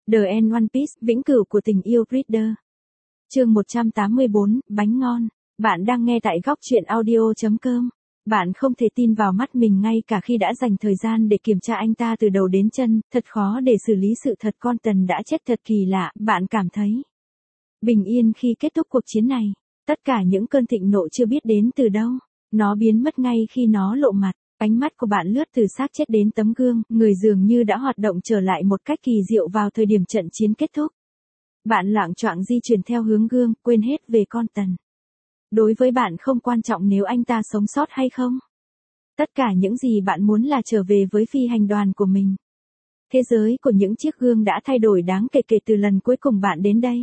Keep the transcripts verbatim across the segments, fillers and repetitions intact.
The End One Piece, vĩnh cửu của tình yêu Reader. Chương một trăm tám mươi bốn, bánh ngon. Bạn đang nghe tại góc truyện audio chấm com. Bạn không thể tin vào mắt mình ngay cả khi đã dành thời gian để kiểm tra anh ta từ đầu đến chân, thật khó để xử lý sự thật con Tần đã chết thật kỳ lạ, bạn cảm thấy bình yên khi kết thúc cuộc chiến này. Tất cả những cơn thịnh nộ chưa biết đến từ đâu, nó biến mất ngay khi nó lộ mặt. Ánh mắt của bạn lướt từ xác chết đến tấm gương, người dường như đã hoạt động trở lại một cách kỳ diệu vào thời điểm trận chiến kết thúc. Bạn loạng choạng di chuyển theo hướng gương, quên hết về con Tần. Đối với bạn không quan trọng nếu anh ta sống sót hay không. Tất cả những gì bạn muốn là trở về với phi hành đoàn của mình. Thế giới của những chiếc gương đã thay đổi đáng kể kể từ lần cuối cùng bạn đến đây.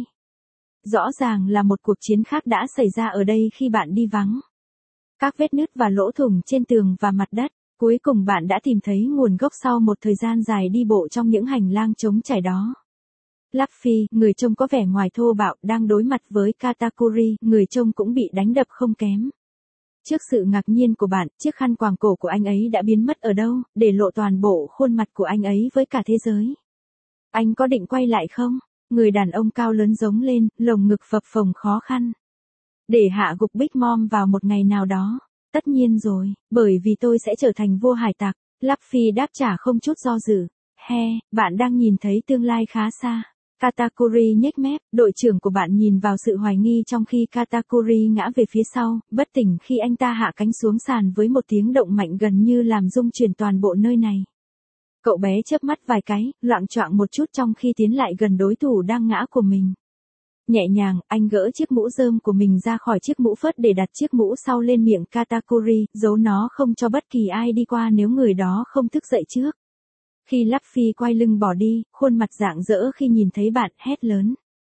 Rõ ràng là một cuộc chiến khác đã xảy ra ở đây khi bạn đi vắng. Các vết nứt và lỗ thủng trên tường và mặt đất, cuối cùng bạn đã tìm thấy nguồn gốc sau một thời gian dài đi bộ trong những hành lang trống trải đó. Luffy, người trông có vẻ ngoài thô bạo, đang đối mặt với Katakuri, người trông cũng bị đánh đập không kém. Trước sự ngạc nhiên của bạn, chiếc khăn quàng cổ của anh ấy đã biến mất ở đâu, để lộ toàn bộ khuôn mặt của anh ấy với cả thế giới. Anh có định quay lại không? Người đàn ông cao lớn giống lên, lồng ngực phập phồng khó khăn. Để hạ gục Big Mom vào một ngày nào đó. Tất nhiên rồi, bởi vì tôi sẽ trở thành vua hải tặc. Luffy đáp trả không chút do dự. He, bạn đang nhìn thấy tương lai khá xa. Katakuri nhếch mép, đội trưởng của bạn nhìn vào sự hoài nghi trong khi Katakuri ngã về phía sau, bất tỉnh khi anh ta hạ cánh xuống sàn với một tiếng động mạnh gần như làm rung chuyển toàn bộ nơi này. Cậu bé chớp mắt vài cái, loạng choạng một chút trong khi tiến lại gần đối thủ đang ngã của mình. Nhẹ nhàng, anh gỡ chiếc mũ rơm của mình ra khỏi chiếc mũ phớt để đặt chiếc mũ sau lên miệng Katakuri, giấu nó không cho bất kỳ ai đi qua nếu người đó không thức dậy trước. Khi Luffy quay lưng bỏ đi, khuôn mặt rạng rỡ khi nhìn thấy bạn, hét lớn.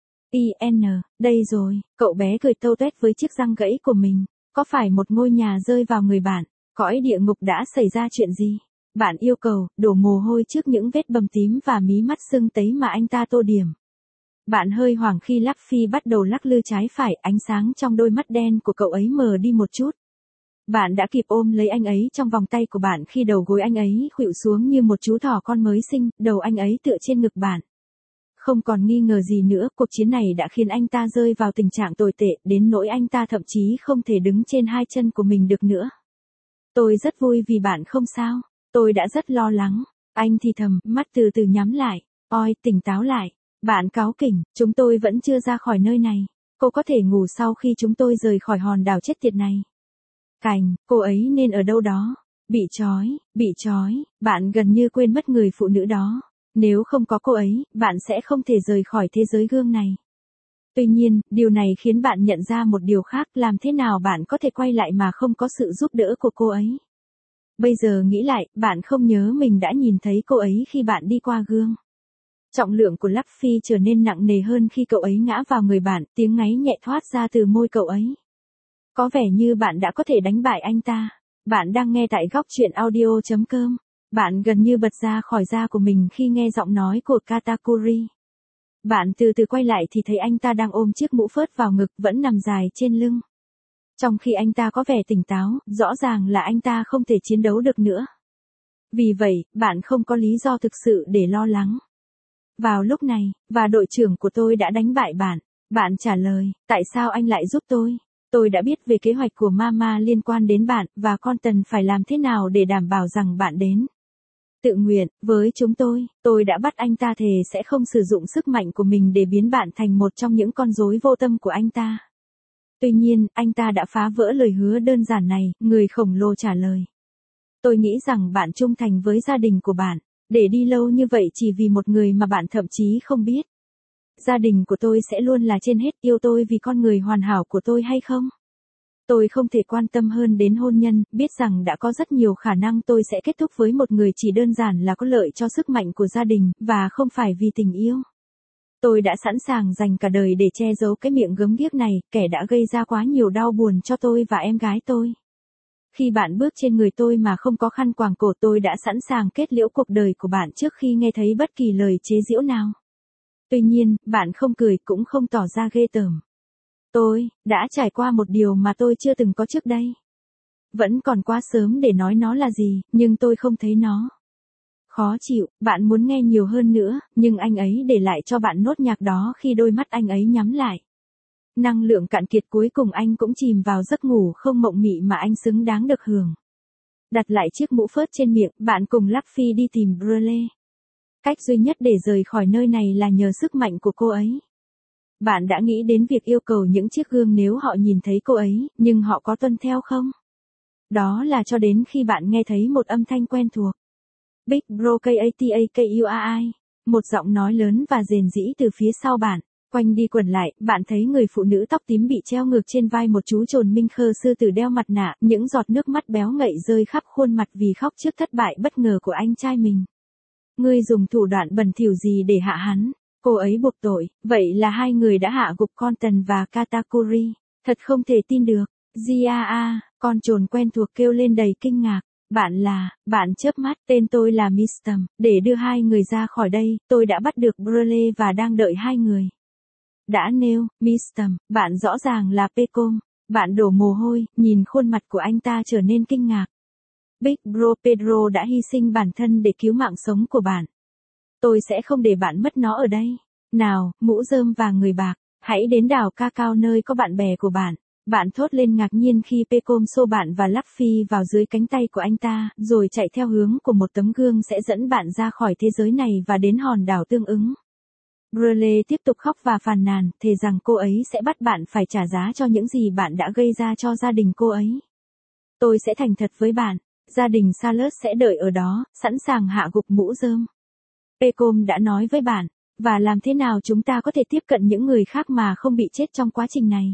i en, đây rồi, cậu bé cười tâu tuét với chiếc răng gãy của mình. Có phải một ngôi nhà rơi vào người bạn? Cõi địa ngục đã xảy ra chuyện gì? Bạn yêu cầu, đổ mồ hôi trước những vết bầm tím và mí mắt sưng tấy mà anh ta tô điểm. Bạn hơi hoảng khi Luffy bắt đầu lắc lư trái phải, ánh sáng trong đôi mắt đen của cậu ấy mờ đi một chút. Bạn đã kịp ôm lấy anh ấy trong vòng tay của bạn khi đầu gối anh ấy khuỵu xuống như một chú thỏ con mới sinh, đầu anh ấy tựa trên ngực bạn. Không còn nghi ngờ gì nữa, cuộc chiến này đã khiến anh ta rơi vào tình trạng tồi tệ, đến nỗi anh ta thậm chí không thể đứng trên hai chân của mình được nữa. Tôi rất vui vì bạn không sao, tôi đã rất lo lắng. Anh thì thầm, mắt từ từ nhắm lại. Oi, tỉnh táo lại. Bạn cáu kỉnh, chúng tôi vẫn chưa ra khỏi nơi này. Cô có thể ngủ sau khi chúng tôi rời khỏi hòn đảo chết tiệt này. Cành, cô ấy nên ở đâu đó. Bị trói, bị trói, bạn gần như quên mất người phụ nữ đó. Nếu không có cô ấy, bạn sẽ không thể rời khỏi thế giới gương này. Tuy nhiên, điều này khiến bạn nhận ra một điều khác, làm thế nào bạn có thể quay lại mà không có sự giúp đỡ của cô ấy. Bây giờ nghĩ lại, bạn không nhớ mình đã nhìn thấy cô ấy khi bạn đi qua gương. Trọng lượng của Luffy trở nên nặng nề hơn khi cậu ấy ngã vào người bạn, tiếng ngáy nhẹ thoát ra từ môi cậu ấy. Có vẻ như bạn đã có thể đánh bại anh ta. Bạn đang nghe tại góc truyện audio chấm com. Bạn gần như bật ra khỏi da của mình khi nghe giọng nói của Katakuri. Bạn từ từ quay lại thì thấy anh ta đang ôm chiếc mũ phớt vào ngực, vẫn nằm dài trên lưng. Trong khi anh ta có vẻ tỉnh táo, rõ ràng là anh ta không thể chiến đấu được nữa. Vì vậy, bạn không có lý do thực sự để lo lắng. Vào lúc này, và đội trưởng của tôi đã đánh bại bạn. Bạn trả lời, tại sao anh lại giúp tôi? Tôi đã biết về kế hoạch của Mama liên quan đến bạn, và con Tần phải làm thế nào để đảm bảo rằng bạn đến. Tự nguyện, với chúng tôi, tôi đã bắt anh ta thề sẽ không sử dụng sức mạnh của mình để biến bạn thành một trong những con rối vô tâm của anh ta. Tuy nhiên, anh ta đã phá vỡ lời hứa đơn giản này, người khổng lồ trả lời. Tôi nghĩ rằng bạn trung thành với gia đình của bạn, để đi lâu như vậy chỉ vì một người mà bạn thậm chí không biết. Gia đình của tôi sẽ luôn là trên hết, yêu tôi vì con người hoàn hảo của tôi hay không? Tôi không thể quan tâm hơn đến hôn nhân, biết rằng đã có rất nhiều khả năng tôi sẽ kết thúc với một người chỉ đơn giản là có lợi cho sức mạnh của gia đình, và không phải vì tình yêu. Tôi đã sẵn sàng dành cả đời để che giấu cái miệng gớm ghiếc này, kẻ đã gây ra quá nhiều đau buồn cho tôi và em gái tôi. Khi bạn bước trên người tôi mà không có khăn quàng cổ, tôi đã sẵn sàng kết liễu cuộc đời của bạn trước khi nghe thấy bất kỳ lời chế giễu nào. Tuy nhiên, bạn không cười cũng không tỏ ra ghê tởm. Tôi đã trải qua một điều mà tôi chưa từng có trước đây. Vẫn còn quá sớm để nói nó là gì, nhưng tôi không thấy nó. Khó chịu, bạn muốn nghe nhiều hơn nữa, nhưng anh ấy để lại cho bạn nốt nhạc đó khi đôi mắt anh ấy nhắm lại. Năng lượng cạn kiệt cuối cùng anh cũng chìm vào giấc ngủ không mộng mị mà anh xứng đáng được hưởng. Đặt lại chiếc mũ phớt trên miệng, bạn cùng Luffy đi tìm Brûlé. Cách duy nhất để rời khỏi nơi này là nhờ sức mạnh của cô ấy. Bạn đã nghĩ đến việc yêu cầu những chiếc gương nếu họ nhìn thấy cô ấy, nhưng họ có tuân theo không? Đó là cho đến khi bạn nghe thấy một âm thanh quen thuộc. Big Bro Katakuri, một giọng nói lớn và rền rĩ từ phía sau bạn. Quanh đi quẩn lại, bạn thấy người phụ nữ tóc tím bị treo ngược trên vai một chú trồn minh khơ sư tử đeo mặt nạ, những giọt nước mắt béo ngậy rơi khắp khuôn mặt vì khóc trước thất bại bất ngờ của anh trai mình. Ngươi dùng thủ đoạn bẩn thỉu gì để hạ hắn? Cô ấy buộc tội, vậy là hai người đã hạ gục con Tần và Katakuri. Thật không thể tin được. Gia, con trồn quen thuộc kêu lên đầy kinh ngạc. Bạn là, bạn chớp mắt, tên tôi là mít-tầm, để đưa hai người ra khỏi đây, tôi đã bắt được Brûlé và đang đợi hai người. Đã nêu, mít-tầm, bạn rõ ràng là Pecom. Bạn đổ mồ hôi, nhìn khuôn mặt của anh ta trở nên kinh ngạc. Big Bro Pedro đã hy sinh bản thân để cứu mạng sống của bạn. Tôi sẽ không để bạn mất nó ở đây. Nào, mũ rơm và người bạc, hãy đến đảo Cacao nơi có bạn bè của bạn. Bạn thốt lên ngạc nhiên khi Pecom xô bạn và Luffy vào dưới cánh tay của anh ta, rồi chạy theo hướng của một tấm gương sẽ dẫn bạn ra khỏi thế giới này và đến hòn đảo tương ứng. Brûlé tiếp tục khóc và phàn nàn, thề rằng cô ấy sẽ bắt bạn phải trả giá cho những gì bạn đã gây ra cho gia đình cô ấy. Tôi sẽ thành thật với bạn, gia đình Salus sẽ đợi ở đó, sẵn sàng hạ gục mũ rơm. Pecom đã nói với bạn, và làm thế nào chúng ta có thể tiếp cận những người khác mà không bị chết trong quá trình này?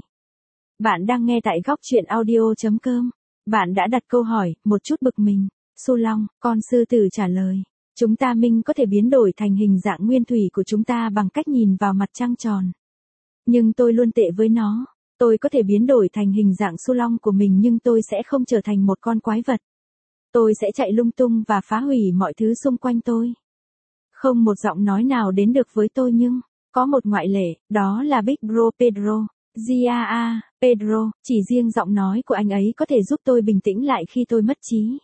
Bạn đang nghe tại góc truyện audio chấm com. Bạn đã đặt câu hỏi, một chút bực mình. Su Long, con sư tử trả lời. Chúng ta minh có thể biến đổi thành hình dạng nguyên thủy của chúng ta bằng cách nhìn vào mặt trăng tròn. Nhưng tôi luôn tệ với nó. Tôi có thể biến đổi thành hình dạng Su Long của mình nhưng tôi sẽ không trở thành một con quái vật. Tôi sẽ chạy lung tung và phá hủy mọi thứ xung quanh tôi. Không một giọng nói nào đến được với tôi nhưng, có một ngoại lệ, đó là Big Bro Pedro. Gia, Pedro, chỉ riêng giọng nói của anh ấy có thể giúp tôi bình tĩnh lại khi tôi mất trí.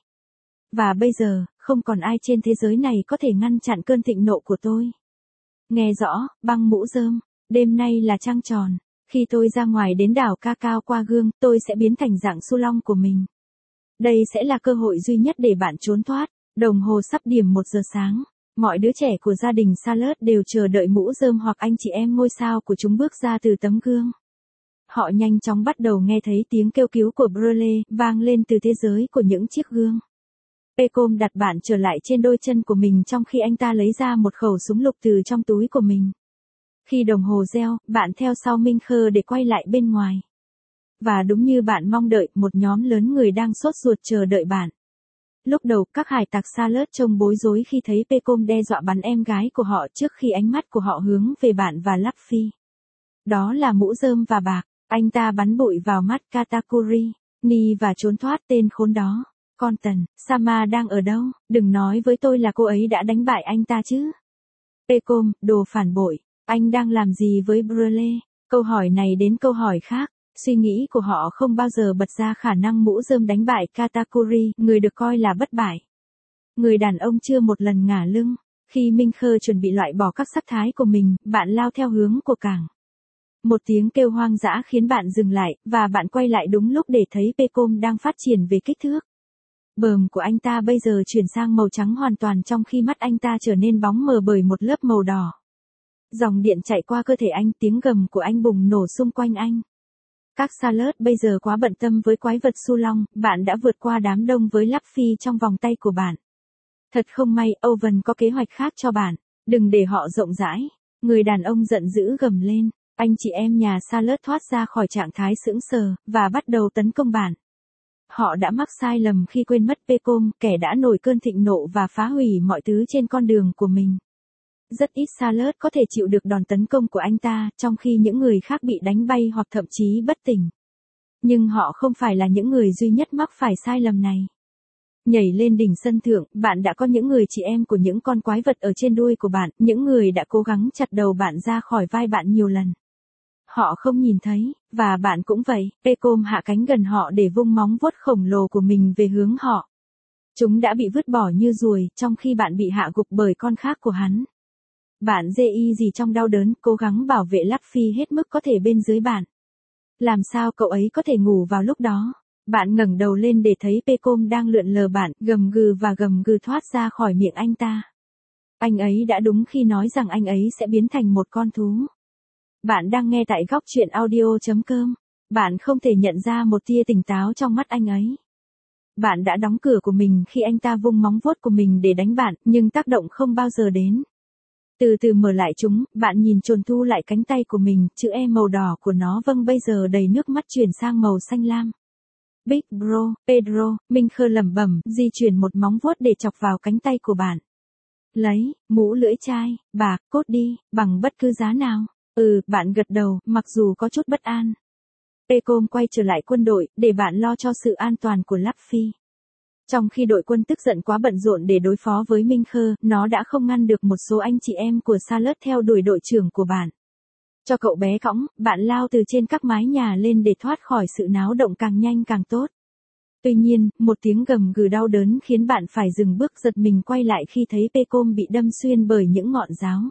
Và bây giờ, không còn ai trên thế giới này có thể ngăn chặn cơn thịnh nộ của tôi. Nghe rõ, băng mũ rơm, đêm nay là trăng tròn. Khi tôi ra ngoài đến đảo Cacao qua gương, tôi sẽ biến thành dạng Su Long của mình. Đây sẽ là cơ hội duy nhất để bạn trốn thoát. Đồng hồ sắp điểm một giờ sáng. Mọi đứa trẻ của gia đình Salus đều chờ đợi mũ rơm hoặc anh chị em ngôi sao của chúng bước ra từ tấm gương. Họ nhanh chóng bắt đầu nghe thấy tiếng kêu cứu của Brûlé vang lên từ thế giới của những chiếc gương. Pecom đặt bạn trở lại trên đôi chân của mình trong khi anh ta lấy ra một khẩu súng lục từ trong túi của mình. Khi đồng hồ reo, bạn theo sau Minh Khơ để quay lại bên ngoài. Và đúng như bạn mong đợi, một nhóm lớn người đang sốt ruột chờ đợi bạn. Lúc đầu, các hải tặc Salus trông bối rối khi thấy Pecom đe dọa bắn em gái của họ trước khi ánh mắt của họ hướng về bạn và Luffy. Đó là mũ rơm và bạc. Anh ta bắn bụi vào mắt Katakuri, Ni và trốn thoát tên khốn đó. Con Tần, Sama đang ở đâu? Đừng nói với tôi là cô ấy đã đánh bại anh ta chứ. Pecom, đồ phản bội. Anh đang làm gì với Brûlé? Câu hỏi này đến câu hỏi khác. Suy nghĩ của họ không bao giờ bật ra khả năng mũ rơm đánh bại Katakuri, người được coi là bất bại. Người đàn ông chưa một lần ngả lưng. Khi Minh Khơ chuẩn bị loại bỏ các sắc thái của mình, bạn lao theo hướng của cảng. Một tiếng kêu hoang dã khiến bạn dừng lại, và bạn quay lại đúng lúc để thấy Pecom đang phát triển về kích thước. Bờm của anh ta bây giờ chuyển sang màu trắng hoàn toàn trong khi mắt anh ta trở nên bóng mờ bởi một lớp màu đỏ. Dòng điện chạy qua cơ thể anh, tiếng gầm của anh bùng nổ xung quanh anh. Các Salus bây giờ quá bận tâm với quái vật Su Long, bạn đã vượt qua đám đông với Luffy trong vòng tay của bạn. Thật không may, Owen có kế hoạch khác cho bạn, đừng để họ rộng rãi. Người đàn ông giận dữ gầm lên. Anh chị em nhà Salus thoát ra khỏi trạng thái sững sờ, và bắt đầu tấn công bạn. Họ đã mắc sai lầm khi quên mất Pecom, kẻ đã nổi cơn thịnh nộ và phá hủy mọi thứ trên con đường của mình. Rất ít Salus có thể chịu được đòn tấn công của anh ta, trong khi những người khác bị đánh bay hoặc thậm chí bất tỉnh. Nhưng họ không phải là những người duy nhất mắc phải sai lầm này. Nhảy lên đỉnh sân thượng, bạn đã có những người chị em của những con quái vật ở trên đuôi của bạn, những người đã cố gắng chặt đầu bạn ra khỏi vai bạn nhiều lần. Họ không nhìn thấy, và bạn cũng vậy. Pecom hạ cánh gần họ để vung móng vuốt khổng lồ của mình về hướng họ. Chúng đã bị vứt bỏ như ruồi, trong khi bạn bị hạ gục bởi con khác của hắn. Bạn dê y gì trong đau đớn, cố gắng bảo vệ Luffy hết mức có thể bên dưới bạn. Làm sao cậu ấy có thể ngủ vào lúc đó? Bạn ngẩng đầu lên để thấy Pecom đang lượn lờ bạn, gầm gừ và gầm gừ thoát ra khỏi miệng anh ta. Anh ấy đã đúng khi nói rằng anh ấy sẽ biến thành một con thú. Bạn đang nghe tại góc truyện audio chấm com. Bạn không thể nhận ra một tia tỉnh táo trong mắt anh ấy. Bạn đã đóng cửa của mình khi anh ta vung móng vuốt của mình để đánh bạn, nhưng tác động không bao giờ đến. Từ từ mở lại chúng, bạn nhìn trồn thu lại cánh tay của mình, chữ E màu đỏ của nó vâng bây giờ đầy nước mắt chuyển sang màu xanh lam. Big Bro, Pedro, Minh Khơ lẩm bẩm, di chuyển một móng vuốt để chọc vào cánh tay của bạn. Lấy, mũ lưỡi chai, bạc, cốt đi, bằng bất cứ giá nào. Ừ, bạn gật đầu, mặc dù có chút bất an. Pecom quay trở lại quân đội, để bạn lo cho sự an toàn của Luffy. Trong khi đội quân tức giận quá bận rộn để đối phó với Minh Khơ, nó đã không ngăn được một số anh chị em của Salad theo đuổi đội trưởng của bạn. Cho cậu bé cõng, bạn lao từ trên các mái nhà lên để thoát khỏi sự náo động càng nhanh càng tốt. Tuy nhiên, một tiếng gầm gừ đau đớn khiến bạn phải dừng bước giật mình quay lại khi thấy Pecom bị đâm xuyên bởi những ngọn giáo.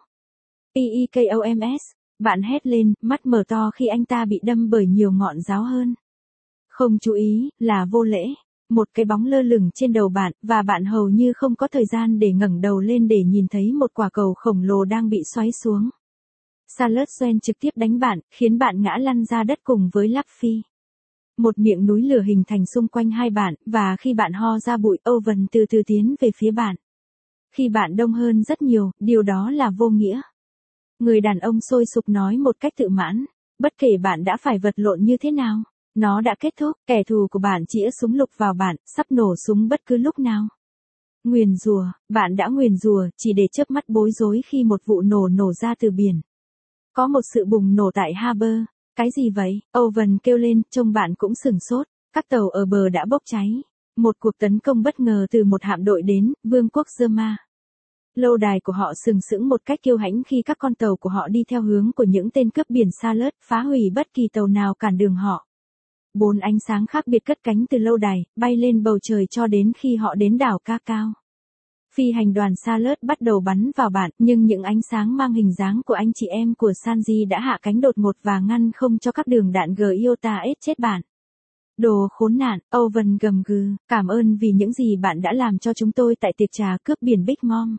Pekoms, bạn hét lên, mắt mở to khi anh ta bị đâm bởi nhiều ngọn giáo hơn. Không chú ý, là vô lễ. Một cái bóng lơ lửng trên đầu bạn, và bạn hầu như không có thời gian để ngẩng đầu lên để nhìn thấy một quả cầu khổng lồ đang bị xoáy xuống. Salad xoen trực tiếp đánh bạn, khiến bạn ngã lăn ra đất cùng với Luffy. Một miệng núi lửa hình thành xung quanh hai bạn, và khi bạn ho ra bụi, Oven từ từ tiến về phía bạn. Khi bạn đông hơn rất nhiều, điều đó là vô nghĩa. Người đàn ông sôi sục nói một cách tự mãn, bất kể bạn đã phải vật lộn như thế nào. Nó đã kết thúc, kẻ thù của bạn chĩa súng lục vào bạn, sắp nổ súng bất cứ lúc nào. Nguyền rủa, bạn đã nguyền rủa, chỉ để chớp mắt bối rối khi một vụ nổ nổ ra từ biển. Có một sự bùng nổ tại Harbor. Cái gì vậy? Oven kêu lên, trông bạn cũng sửng sốt. Các tàu ở bờ đã bốc cháy. Một cuộc tấn công bất ngờ từ một hạm đội đến, Vương quốc Zerma. Lâu đài của họ sừng sững một cách kiêu hãnh khi các con tàu của họ đi theo hướng của những tên cướp biển Salad, phá hủy bất kỳ tàu nào cản đường họ. Bốn ánh sáng khác biệt cất cánh từ lâu đài, bay lên bầu trời cho đến khi họ đến đảo Cacao. Phi hành đoàn Salad bắt đầu bắn vào bạn, nhưng những ánh sáng mang hình dáng của anh chị em của Sanji đã hạ cánh đột ngột và ngăn không cho các đường đạn Gyota ết chết bạn. Đồ khốn nạn, Oven gầm gừ, cảm ơn vì những gì bạn đã làm cho chúng tôi tại tiệc trà cướp biển Big Mom.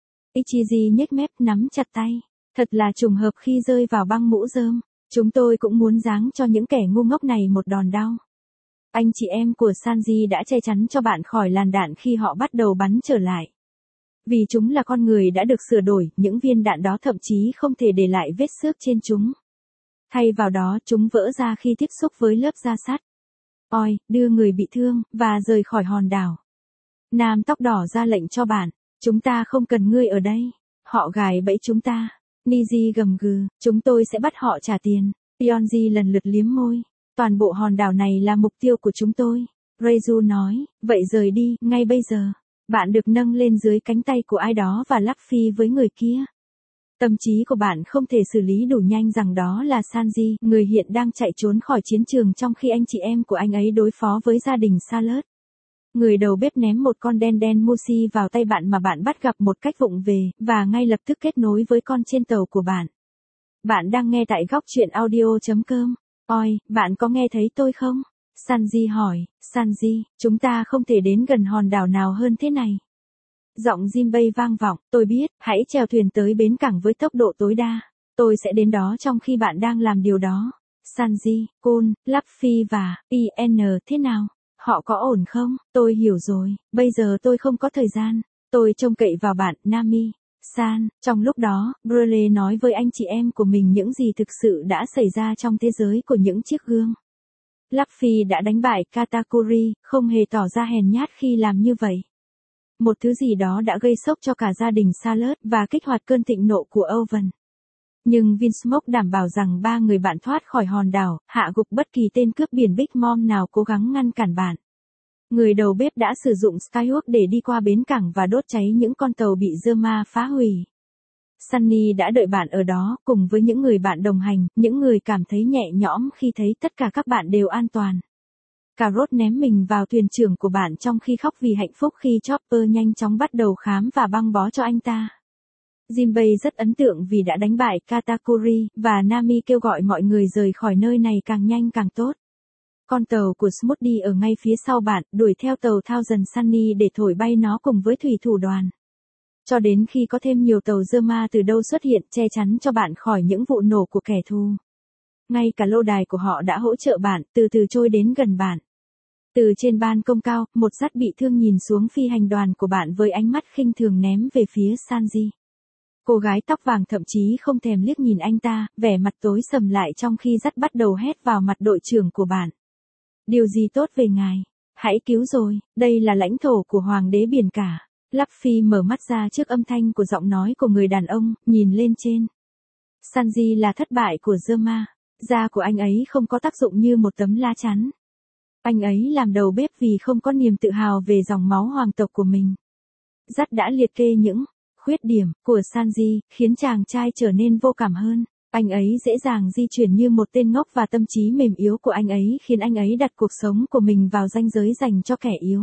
Ichizi nhếch mép nắm chặt tay. Thật là trùng hợp khi rơi vào băng mũ rơm. Chúng tôi cũng muốn giáng cho những kẻ ngu ngốc này một đòn đau. Anh chị em của Sanji đã che chắn cho bạn khỏi làn đạn khi họ bắt đầu bắn trở lại. Vì chúng là con người đã được sửa đổi, những viên đạn đó thậm chí không thể để lại vết xước trên chúng. Thay vào đó chúng vỡ ra khi tiếp xúc với lớp da sắt. Oi, đưa người bị thương, và rời khỏi hòn đảo. Nam tóc đỏ ra lệnh cho bạn. Chúng ta không cần ngươi ở đây. Họ gài bẫy chúng ta. Niji gầm gừ, chúng tôi sẽ bắt họ trả tiền. Pionji lần lượt liếm môi. Toàn bộ hòn đảo này là mục tiêu của chúng tôi. Reizu nói, vậy rời đi, ngay bây giờ. Bạn được nâng lên dưới cánh tay của ai đó và Luffy với người kia. Tâm trí của bạn không thể xử lý đủ nhanh rằng đó là Sanji, người hiện đang chạy trốn khỏi chiến trường trong khi anh chị em của anh ấy đối phó với gia đình Salad. Người đầu bếp ném một con đen đen Mushi vào tay bạn mà bạn bắt gặp một cách vụng về, và ngay lập tức kết nối với con trên tàu của bạn. Bạn đang nghe tại góc truyện audio chấm com. Oi, bạn có nghe thấy tôi không? Sanji hỏi, Sanji, chúng ta không thể đến gần hòn đảo nào hơn thế này. Giọng Jinbei vang vọng, tôi biết, hãy chèo thuyền tới bến cảng với tốc độ tối đa. Tôi sẽ đến đó trong khi bạn đang làm điều đó. Sanji, Kun, Luffy và i en thế nào? Họ có ổn không? Tôi hiểu rồi, bây giờ tôi không có thời gian. Tôi trông cậy vào bạn, Nami. San, trong lúc đó, Brule nói với anh chị em của mình những gì thực sự đã xảy ra trong thế giới của những chiếc gương. Luffy đã đánh bại Katakuri, không hề tỏ ra hèn nhát khi làm như vậy. Một thứ gì đó đã gây sốc cho cả gia đình Salad và kích hoạt cơn thịnh nộ của Oven. Nhưng Vinsmoke đảm bảo rằng ba người bạn thoát khỏi hòn đảo, hạ gục bất kỳ tên cướp biển Big Mom nào cố gắng ngăn cản bạn. Người đầu bếp đã sử dụng Skyhook để đi qua bến cảng và đốt cháy những con tàu bị Zerma phá hủy. Sunny đã đợi bạn ở đó, cùng với những người bạn đồng hành, những người cảm thấy nhẹ nhõm khi thấy tất cả các bạn đều an toàn. Cà rốt ném mình vào thuyền trưởng của bạn trong khi khóc vì hạnh phúc khi Chopper nhanh chóng bắt đầu khám và băng bó cho anh ta. Jinbei rất ấn tượng vì đã đánh bại Katakuri, và Nami kêu gọi mọi người rời khỏi nơi này càng nhanh càng tốt. Con tàu của Smoothie ở ngay phía sau bạn, đuổi theo tàu Thousand Sunny để thổi bay nó cùng với thủy thủ đoàn. Cho đến khi có thêm nhiều tàu Zerma từ đâu xuất hiện che chắn cho bạn khỏi những vụ nổ của kẻ thù. Ngay cả lô đài của họ đã hỗ trợ bạn, từ từ trôi đến gần bạn. Từ trên ban công cao, một dắt bị thương nhìn xuống phi hành đoàn của bạn với ánh mắt khinh thường ném về phía Sanji. Cô gái tóc vàng thậm chí không thèm liếc nhìn anh ta, vẻ mặt tối sầm lại trong khi dắt bắt đầu hét vào mặt đội trưởng của bạn. Điều gì tốt về ngài? Hãy cứu rồi, đây là lãnh thổ của hoàng đế biển cả. Luffy mở mắt ra trước âm thanh của giọng nói của người đàn ông, nhìn lên trên. Sanji là thất bại của Zerma. Da của anh ấy không có tác dụng như một tấm la chắn. Anh ấy làm đầu bếp vì không có niềm tự hào về dòng máu hoàng tộc của mình. Dắt đã liệt kê những khuyết điểm của Sanji, khiến chàng trai trở nên vô cảm hơn. Anh ấy dễ dàng di chuyển như một tên ngốc và tâm trí mềm yếu của anh ấy khiến anh ấy đặt cuộc sống của mình vào ranh giới dành cho kẻ yếu.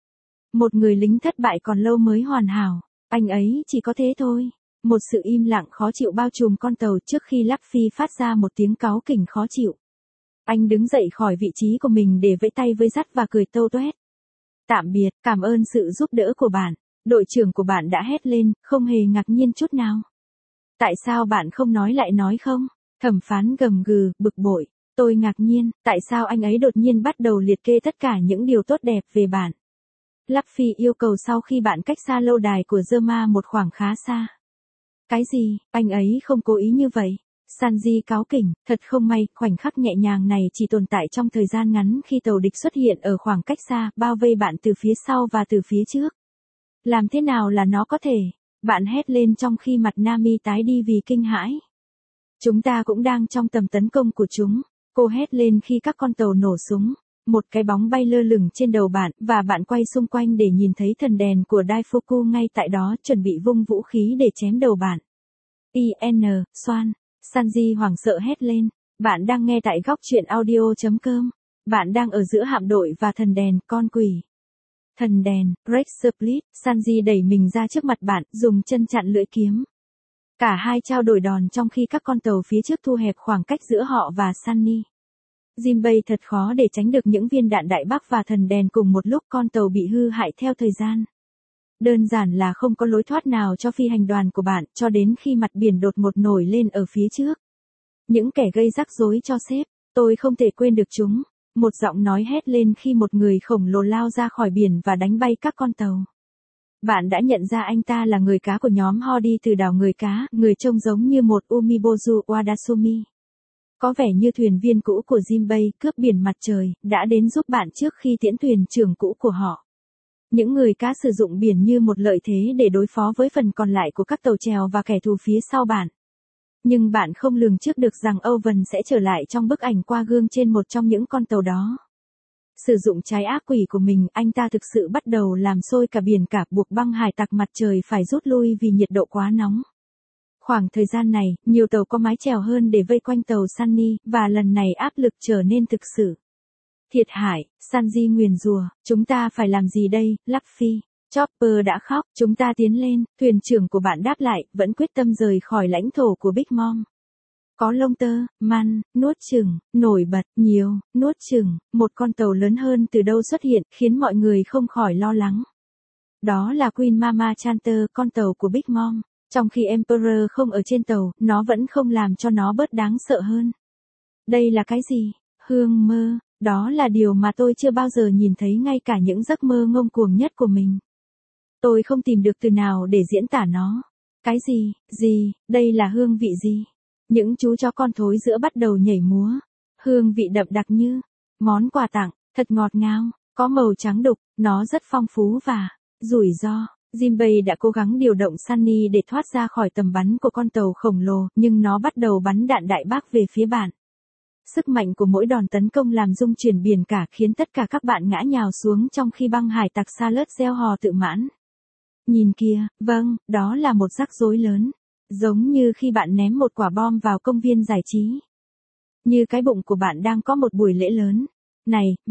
Một người lính thất bại còn lâu mới hoàn hảo. Anh ấy chỉ có thế thôi. Một sự im lặng khó chịu bao trùm con tàu trước khi Luffy phát ra một tiếng cáu kỉnh khó chịu. Anh đứng dậy khỏi vị trí của mình để vẫy tay với dắt và cười tâu toét. Tạm biệt, cảm ơn sự giúp đỡ của bạn. Đội trưởng của bạn đã hét lên, không hề ngạc nhiên chút nào. Tại sao bạn không nói lại nói không? Thẩm phán gầm gừ, bực bội. Tôi ngạc nhiên, tại sao anh ấy đột nhiên bắt đầu liệt kê tất cả những điều tốt đẹp về bạn? Luffy yêu cầu sau khi bạn cách xa lâu đài của Zerma một khoảng khá xa. Cái gì, anh ấy không cố ý như vậy. Sanji cáu kỉnh, thật không may, khoảnh khắc nhẹ nhàng này chỉ tồn tại trong thời gian ngắn khi tàu địch xuất hiện ở khoảng cách xa, bao vây bạn từ phía sau và từ phía trước. Làm thế nào là nó có thể? Bạn hét lên trong khi mặt Nami tái đi vì kinh hãi. Chúng ta cũng đang trong tầm tấn công của chúng. Cô hét lên khi các con tàu nổ súng. Một cái bóng bay lơ lửng trên đầu bạn, và bạn quay xung quanh để nhìn thấy thần đèn của Daifuku ngay tại đó chuẩn bị vung vũ khí để chém đầu bạn. i en, xoan. Sanji hoảng sợ hét lên. Bạn đang nghe tại góc truyện audio chấm com. Bạn đang ở giữa hạm đội và thần đèn, con quỷ. Thần đèn, Break Split, Sanji đẩy mình ra trước mặt bạn, dùng chân chặn lưỡi kiếm. Cả hai trao đổi đòn trong khi các con tàu phía trước thu hẹp khoảng cách giữa họ và Sunny. Jinbei thật khó để tránh được những viên đạn đại bác và thần đèn cùng một lúc, con tàu bị hư hại theo thời gian. Đơn giản là không có lối thoát nào cho phi hành đoàn của bạn, cho đến khi mặt biển đột ngột nổi lên ở phía trước. Những kẻ gây rắc rối cho sếp, tôi không thể quên được chúng. Một giọng nói hét lên khi một người khổng lồ lao ra khỏi biển và đánh bay các con tàu. Bạn đã nhận ra anh ta là người cá của nhóm Hody từ đảo người cá, người trông giống như một Umibozu Wadasumi. Có vẻ như thuyền viên cũ của Jinbei, cướp biển mặt trời, đã đến giúp bạn trước khi tiễn thuyền trưởng cũ của họ. Những người cá sử dụng biển như một lợi thế để đối phó với phần còn lại của các tàu chèo và kẻ thù phía sau bạn. Nhưng bạn không lường trước được rằng Owen sẽ trở lại trong bức ảnh qua gương trên một trong những con tàu đó. Sử dụng trái ác quỷ của mình, anh ta thực sự bắt đầu làm sôi cả biển cả, buộc băng hải tặc mặt trời phải rút lui vì nhiệt độ quá nóng. Khoảng thời gian này, nhiều tàu có mái chèo hơn để vây quanh tàu Sunny, và lần này áp lực trở nên thực sự. Thiệt hại, Sanji nguyền rủa, chúng ta phải làm gì đây, Luffy? Chopper đã khóc, chúng ta tiến lên, thuyền trưởng của bạn đáp lại, vẫn quyết tâm rời khỏi lãnh thổ của Big Mom. Có lông tơ, man, nuốt chửng, nổi bật, nhiều, nuốt chửng, một con tàu lớn hơn từ đâu xuất hiện, khiến mọi người không khỏi lo lắng. Đó là Queen Mama Chanter, con tàu của Big Mom. Trong khi Emperor không ở trên tàu, nó vẫn không làm cho nó bớt đáng sợ hơn. Đây là cái gì? Hương mơ, đó là điều mà tôi chưa bao giờ nhìn thấy ngay cả những giấc mơ ngông cuồng nhất của mình. Tôi không tìm được từ nào để diễn tả nó. Cái gì, gì, đây là hương vị gì? Những chú chó con thối giữa bắt đầu nhảy múa. Hương vị đậm đặc như món quà tặng, thật ngọt ngào, có màu trắng đục, nó rất phong phú và rủi ro. Jinbei đã cố gắng điều động Sunny để thoát ra khỏi tầm bắn của con tàu khổng lồ, nhưng nó bắt đầu bắn đạn đại bác về phía bạn. Sức mạnh của mỗi đòn tấn công làm rung chuyển biển cả, khiến tất cả các bạn ngã nhào xuống trong khi băng hải tặc Salad gieo hò tự mãn. Nhìn kìa, vâng, đó là một rắc rối lớn. Giống như khi bạn ném một quả bom vào công viên giải trí. Như cái bụng của bạn đang có một buổi lễ lớn. Này, mẹ,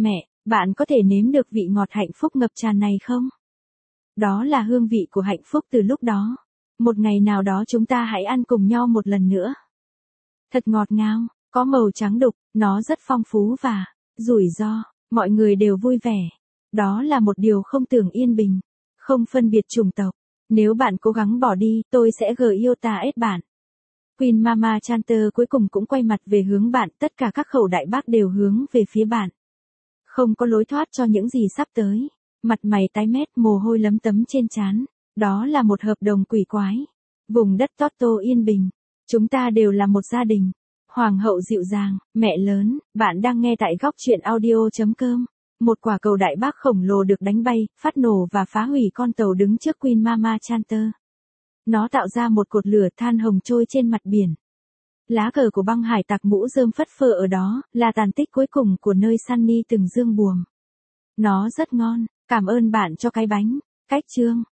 Bạn có thể nếm được vị ngọt hạnh phúc ngập tràn này không? Đó là hương vị của hạnh phúc từ lúc đó. Một ngày nào đó chúng ta hãy ăn cùng nhau một lần nữa. Thật ngọt ngào, có màu trắng đục, nó rất phong phú và rủi ro, mọi người đều vui vẻ. Đó là một điều không tưởng yên bình, không phân biệt chủng tộc. Nếu bạn cố gắng bỏ đi, tôi sẽ giết bạn. Queen Mama Chanter cuối cùng cũng quay mặt về hướng bạn, tất cả các khẩu đại bác đều hướng về phía bạn. Không có lối thoát cho những gì sắp tới. Mặt mày tái mét, mồ hôi lấm tấm trên trán. Đó là một hợp đồng quỷ quái. Vùng đất Torto yên bình. Chúng ta đều là một gia đình. Hoàng hậu dịu dàng, mẹ lớn, bạn đang nghe tại góc truyện audio.com. Một quả cầu đại bác khổng lồ được đánh bay, phát nổ và phá hủy con tàu đứng trước Queen Mama Chanter. Nó tạo ra một cột lửa than hồng trôi trên mặt biển. Lá cờ của băng hải tặc mũ rơm phất phơ ở đó, là tàn tích cuối cùng của nơi Sunny từng dương buồm. Nó rất ngon, cảm ơn bạn cho cái bánh. Cách chương